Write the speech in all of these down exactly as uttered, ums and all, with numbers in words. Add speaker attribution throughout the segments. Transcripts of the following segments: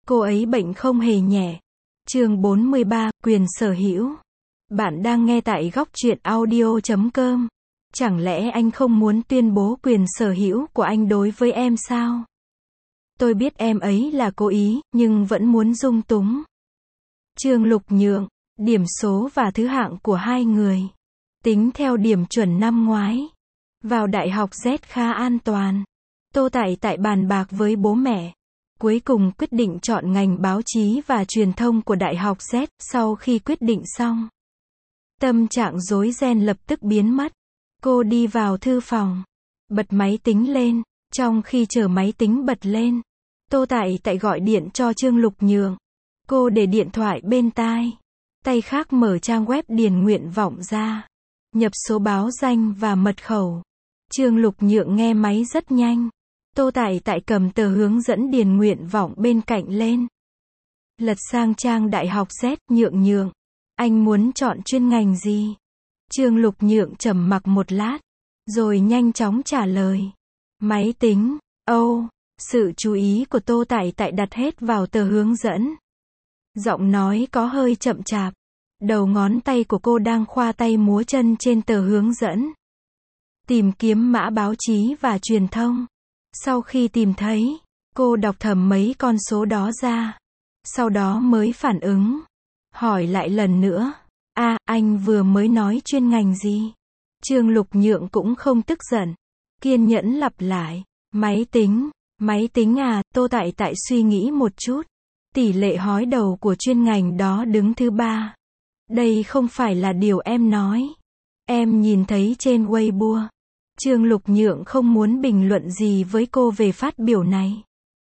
Speaker 1: cô ấy bệnh không hề nhẹ. Chương bốn mươi ba, quyền sở hữu. Bạn đang nghe tại góc truyện audio chấm com. Chẳng lẽ anh không muốn tuyên bố quyền sở hữu của anh đối với em sao? Tôi biết em ấy là cố ý, nhưng vẫn muốn dung túng. Trương Lục Nhượng, điểm số và thứ hạng của hai người. Tính theo điểm chuẩn năm ngoái. Vào đại học Z khá an toàn. Tô Tại Tại bàn bạc với bố mẹ. Cuối cùng quyết định chọn ngành báo chí và truyền thông của đại học Z. Sau khi quyết định xong, tâm trạng rối ren lập tức biến mất. Cô đi vào thư phòng, bật máy tính lên. Trong khi chờ máy tính bật lên, Tô Tại Tại gọi điện cho Trương Lục Nhượng. Cô để điện thoại bên tai, tay khác mở trang web điền nguyện vọng ra, nhập số báo danh và mật khẩu. Trương Lục Nhượng nghe máy rất nhanh. Tô Tại Tại cầm tờ hướng dẫn điền nguyện vọng bên cạnh lên. Lật sang trang đại học Z. Nhượng Nhượng, anh muốn chọn chuyên ngành gì? Trương Lục Nhượng trầm mặc một lát, rồi nhanh chóng trả lời. Máy tính. Âu, sự chú ý của Tô Tại Tại đặt hết vào tờ hướng dẫn. Giọng nói có hơi chậm chạp. Đầu ngón tay của cô đang khoa tay múa chân trên tờ hướng dẫn. Tìm kiếm mã báo chí và truyền thông. Sau khi tìm thấy, cô đọc thầm mấy con số đó ra. Sau đó mới phản ứng. Hỏi lại lần nữa. À, anh vừa mới nói chuyên ngành gì? Trương Lục Nhượng cũng không tức giận. Kiên nhẫn lặp lại. Máy tính. Máy tính à? Tô Tại Tại suy nghĩ một chút. Tỷ lệ hói đầu của chuyên ngành đó đứng thứ ba. Đây không phải là điều em nói. Em nhìn thấy trên Weibo. Trương Lục Nhượng không muốn bình luận gì với cô về phát biểu này.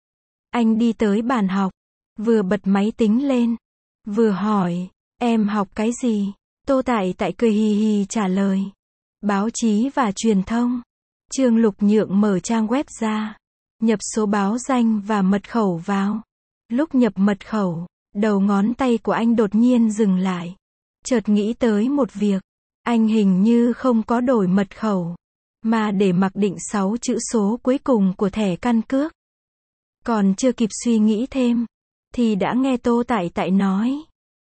Speaker 1: Anh đi tới bàn học, vừa bật máy tính lên, vừa hỏi, em học cái gì? Tô Tại Tại cười hì hì trả lời. Báo chí và truyền thông. Trương Lục Nhượng mở trang web ra, nhập số báo danh và mật khẩu vào. Lúc nhập mật khẩu, đầu ngón tay của anh đột nhiên dừng lại. Chợt nghĩ tới một việc, anh hình như không có đổi mật khẩu, mà để mặc định sáu chữ số cuối cùng của thẻ căn cước. Còn chưa kịp suy nghĩ thêm, thì đã nghe Tô Tại Tại nói.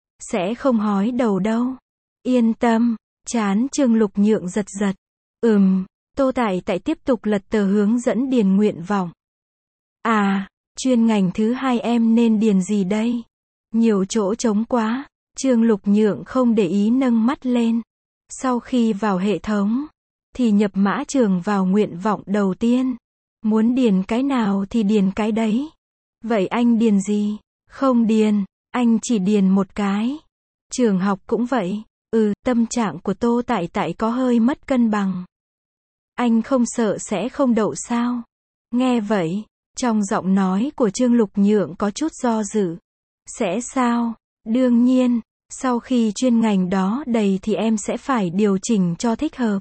Speaker 1: Sẽ không hói đầu đâu. Yên tâm. Trán Trương Lục Nhượng giật giật. Ừm. Tô Tại Tại tiếp tục lật tờ hướng dẫn điền nguyện vọng. À, chuyên ngành thứ hai em nên điền gì đây? Nhiều chỗ trống quá. Trương Lục Nhượng không để ý nâng mắt lên. Sau khi vào hệ thống, thì nhập mã trường vào nguyện vọng đầu tiên. Muốn điền cái nào thì điền cái đấy. Vậy anh điền gì? Không điền, anh chỉ điền một cái. Trường học cũng vậy. Ừ, tâm trạng của Tô Tại Tại có hơi mất cân bằng. Anh không sợ sẽ không đậu sao? Nghe vậy, trong giọng nói của Trương Lục Nhượng có chút do dự. Sẽ sao? Đương nhiên, sau khi chuyên ngành đó đầy thì em sẽ phải điều chỉnh cho thích hợp.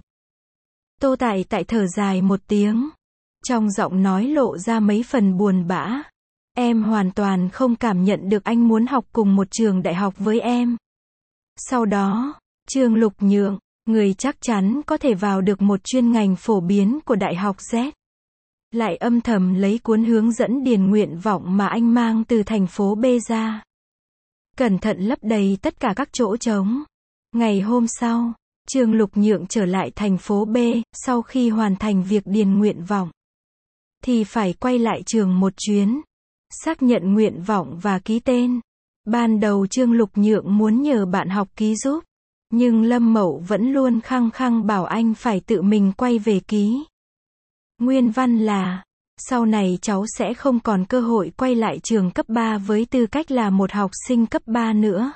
Speaker 1: Tô Tại Tại thở dài một tiếng. Trong giọng nói lộ ra mấy phần buồn bã. Em hoàn toàn không cảm nhận được anh muốn học cùng một trường đại học với em. Sau đó, Trương Lục Nhượng, người chắc chắn có thể vào được một chuyên ngành phổ biến của đại học Z, lại âm thầm lấy cuốn hướng dẫn điền nguyện vọng mà anh mang từ thành phố B ra. Cẩn thận lấp đầy tất cả các chỗ trống. Ngày hôm sau, Trương Lục Nhượng trở lại thành phố B. Sau khi hoàn thành việc điền nguyện vọng, thì phải quay lại trường một chuyến, xác nhận nguyện vọng và ký tên. Ban đầu Trương Lục Nhượng muốn nhờ bạn học ký giúp, nhưng Lâm Mậu vẫn luôn khăng khăng bảo anh phải tự mình quay về ký. Nguyên văn là, sau này cháu sẽ không còn cơ hội quay lại trường cấp ba với tư cách là một học sinh cấp ba nữa.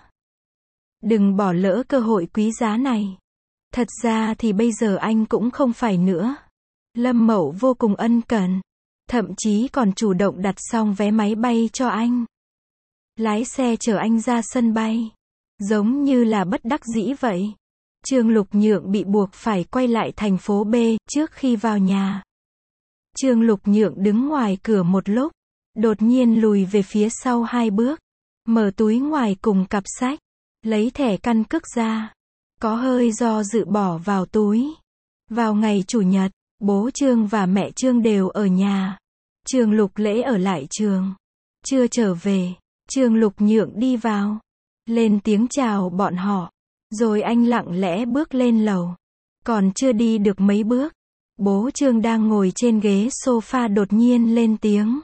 Speaker 1: Đừng bỏ lỡ cơ hội quý giá này. Thật ra thì bây giờ anh cũng không phải nữa. Lâm Mậu vô cùng ân cần, thậm chí còn chủ động đặt xong vé máy bay cho anh. Lái xe chở anh ra sân bay. Giống như là bất đắc dĩ vậy. Trương Lục Nhượng bị buộc phải quay lại thành phố B. Trước khi vào nhà, Trương Lục Nhượng đứng ngoài cửa một lúc, đột nhiên lùi về phía sau hai bước, mở túi ngoài cùng cặp sách, lấy thẻ căn cước ra, có hơi do dự bỏ vào túi. Vào ngày Chủ nhật, bố Trương và mẹ Trương đều ở nhà. Trương Lục Lễ ở lại trường, chưa trở về. Trương Lục Nhượng đi vào, lên tiếng chào bọn họ, rồi anh lặng lẽ bước lên lầu. Còn chưa đi được mấy bước, bố Trương đang ngồi trên ghế sofa đột nhiên lên tiếng.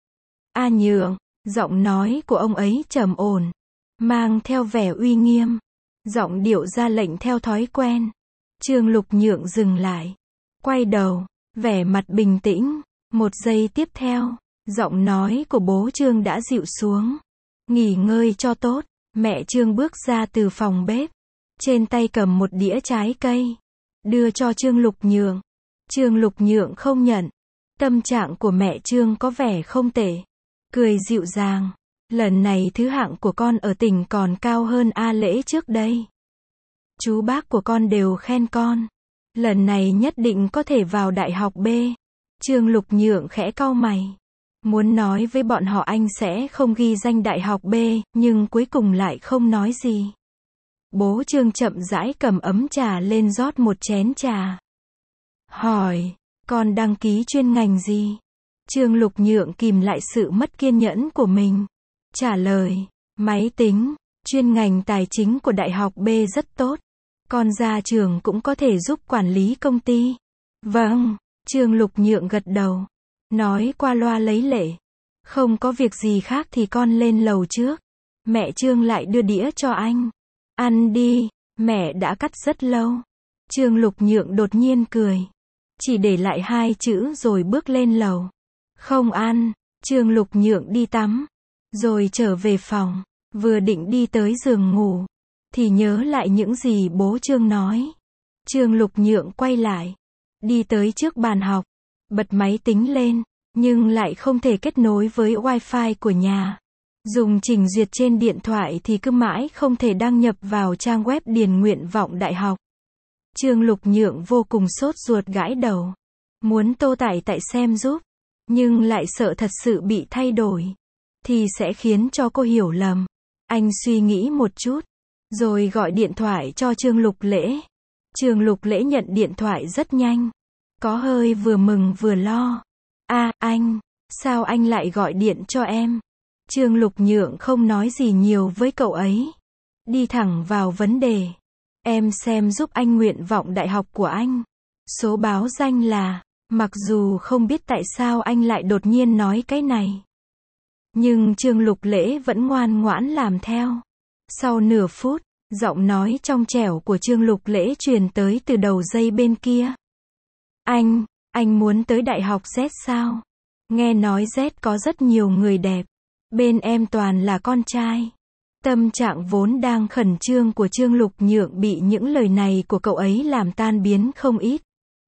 Speaker 1: A Nhượng, giọng nói của ông ấy trầm ổn, mang theo vẻ uy nghiêm, giọng điệu ra lệnh theo thói quen. Trương Lục Nhượng dừng lại, quay đầu, vẻ mặt bình tĩnh. Một giây tiếp theo, giọng nói của bố Trương đã dịu xuống. Nghỉ ngơi cho tốt. Mẹ Trương bước ra từ phòng bếp, trên tay cầm một đĩa trái cây, đưa cho Trương Lục Nhượng. Trương Lục Nhượng không nhận. Tâm trạng của mẹ Trương có vẻ không tệ, cười dịu dàng. Lần này thứ hạng của con ở tỉnh còn cao hơn A Lễ trước đây. Chú bác của con đều khen con, lần này nhất định có thể vào đại học B. Trương Lục Nhượng khẽ cau mày, muốn nói với bọn họ anh sẽ không ghi danh đại học B, nhưng cuối cùng lại không nói gì. Bố Trương chậm rãi cầm ấm trà lên rót một chén trà. Hỏi, con đăng ký chuyên ngành gì? Trương Lục Nhượng kìm lại sự mất kiên nhẫn của mình. Trả lời, máy tính, chuyên ngành tài chính của đại học B rất tốt. Con ra trường cũng có thể giúp quản lý công ty. Vâng, Trương Lục Nhượng gật đầu, nói qua loa lấy lệ. Không có việc gì khác thì con lên lầu trước. Mẹ Trương lại đưa đĩa cho anh. Ăn đi, mẹ đã cắt rất lâu. Trương Lục Nhượng đột nhiên cười, chỉ để lại hai chữ rồi bước lên lầu. Không ăn. Trương Lục Nhượng đi tắm, rồi trở về phòng, vừa định đi tới giường ngủ, thì nhớ lại những gì bố Trương nói. Trương Lục Nhượng quay lại, đi tới trước bàn học, bật máy tính lên, nhưng lại không thể kết nối với wifi của nhà. Dùng trình duyệt trên điện thoại thì cứ mãi không thể đăng nhập vào trang web điền nguyện vọng đại học. Trương Lục Nhượng vô cùng sốt ruột gãi đầu, muốn Tô Tải Tại xem giúp, nhưng lại sợ thật sự bị thay đổi, thì sẽ khiến cho cô hiểu lầm. Anh suy nghĩ một chút, rồi gọi điện thoại cho Trương Lục Lễ. Trương Lục Lễ nhận điện thoại rất nhanh, có hơi vừa mừng vừa lo. A, anh, sao anh lại gọi điện cho em? Trương Lục Nhượng không nói gì nhiều với cậu ấy, đi thẳng vào vấn đề. Em xem giúp anh nguyện vọng đại học của anh. Số báo danh là, mặc dù không biết tại sao anh lại đột nhiên nói cái này, nhưng Trương Lục Lễ vẫn ngoan ngoãn làm theo. Sau nửa phút, giọng nói trong trẻo của Trương Lục Lễ truyền tới từ đầu dây bên kia. Anh, anh muốn tới đại học Z sao? Nghe nói Z có rất nhiều người đẹp, bên em toàn là con trai. Tâm trạng vốn đang khẩn trương của Trương Lục Nhượng bị những lời này của cậu ấy làm tan biến không ít.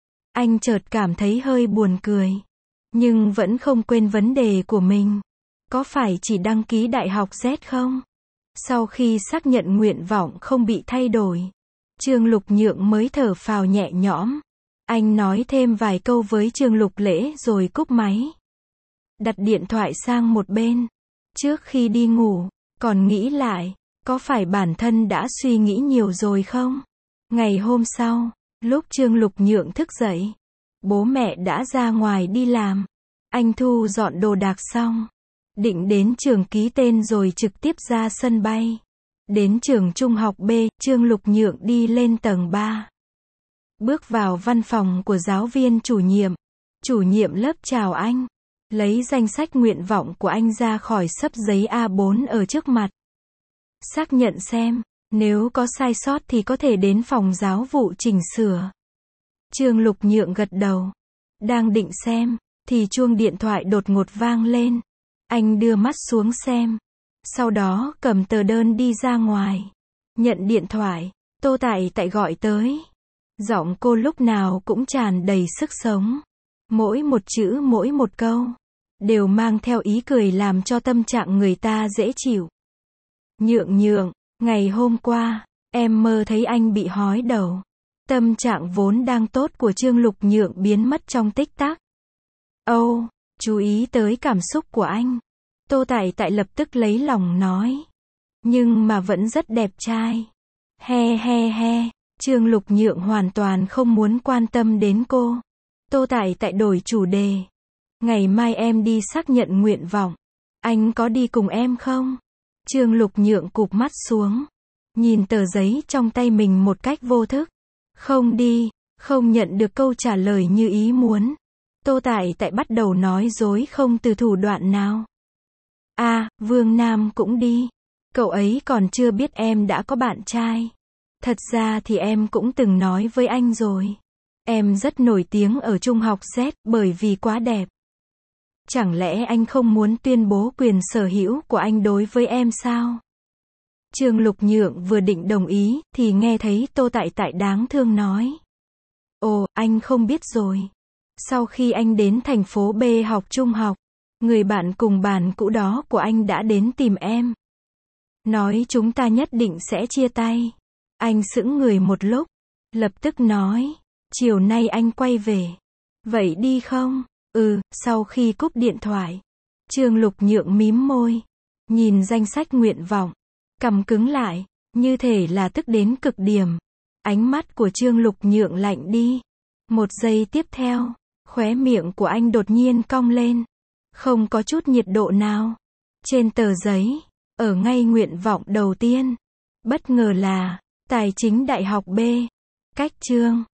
Speaker 1: Anh chợt cảm thấy hơi buồn cười, nhưng vẫn không quên vấn đề của mình. Có phải chỉ đăng ký đại học Z không? Sau khi xác nhận nguyện vọng không bị thay đổi, Trương Lục Nhượng mới thở phào nhẹ nhõm. Anh nói thêm vài câu với Trương Lục Lễ rồi cúp máy, đặt điện thoại sang một bên. Trước khi đi ngủ, còn nghĩ lại, có phải bản thân đã suy nghĩ nhiều rồi không? Ngày hôm sau, lúc Trương Lục Nhượng thức dậy, bố mẹ đã ra ngoài đi làm. Anh thu dọn đồ đạc xong, định đến trường ký tên rồi trực tiếp ra sân bay. Đến trường trung học B, Trương Lục Nhượng đi lên tầng ba. Bước vào văn phòng của giáo viên chủ nhiệm. Chủ nhiệm lớp chào anh, lấy danh sách nguyện vọng của anh ra khỏi xấp giấy A bốn ở trước mặt. Xác nhận xem, nếu có sai sót thì có thể đến phòng giáo vụ chỉnh sửa. Trương Lục Nhượng gật đầu, đang định xem, thì chuông điện thoại đột ngột vang lên. Anh đưa mắt xuống xem, sau đó cầm tờ đơn đi ra ngoài. Nhận điện thoại, Tô Tại Tại gọi tới. Giọng cô lúc nào cũng tràn đầy sức sống. Mỗi một chữ mỗi một câu, đều mang theo ý cười làm cho tâm trạng người ta dễ chịu. Nhượng Nhượng, ngày hôm qua, em mơ thấy anh bị hói đầu. Tâm trạng vốn đang tốt của Trương Lục Nhượng biến mất trong tích tắc. Âu, oh, chú ý tới cảm xúc của anh. Tô Tại Tại lập tức lấy lòng nói. Nhưng mà vẫn rất đẹp trai. He he he, Trương Lục Nhượng hoàn toàn không muốn quan tâm đến cô. Tô Tại Tại đổi chủ đề. Ngày mai em đi xác nhận nguyện vọng. Anh có đi cùng em không? Trương Lục Nhượng cụp mắt xuống, nhìn tờ giấy trong tay mình một cách vô thức. Không đi, không nhận được câu trả lời như ý muốn. Tô Tại Tại bắt đầu nói dối không từ thủ đoạn nào. À, Vương Nam cũng đi. Cậu ấy còn chưa biết em đã có bạn trai. Thật ra thì em cũng từng nói với anh rồi. Em rất nổi tiếng ở trung học Z bởi vì quá đẹp. Chẳng lẽ anh không muốn tuyên bố quyền sở hữu của anh đối với em sao? Trương Lục Nhượng vừa định đồng ý, thì nghe thấy Tô Tại Tại đáng thương nói. Ồ, anh không biết rồi. Sau khi anh đến thành phố B học trung học, người bạn cùng bàn cũ đó của anh đã đến tìm em. Nói chúng ta nhất định sẽ chia tay. Anh sững người một lúc, lập tức nói, chiều nay anh quay về. Vậy đi không? Ừ, sau khi cúp điện thoại. Trương Lục Nhượng mím môi, nhìn danh sách nguyện vọng, cằm cứng lại, như thể là tức đến cực điểm. Ánh mắt của Trương Lục Nhượng lạnh đi. Một giây tiếp theo, khóe miệng của anh đột nhiên cong lên. Không có chút nhiệt độ nào. Trên tờ giấy, ở ngay nguyện vọng đầu tiên, bất ngờ là, tài chính đại học B. Cách chương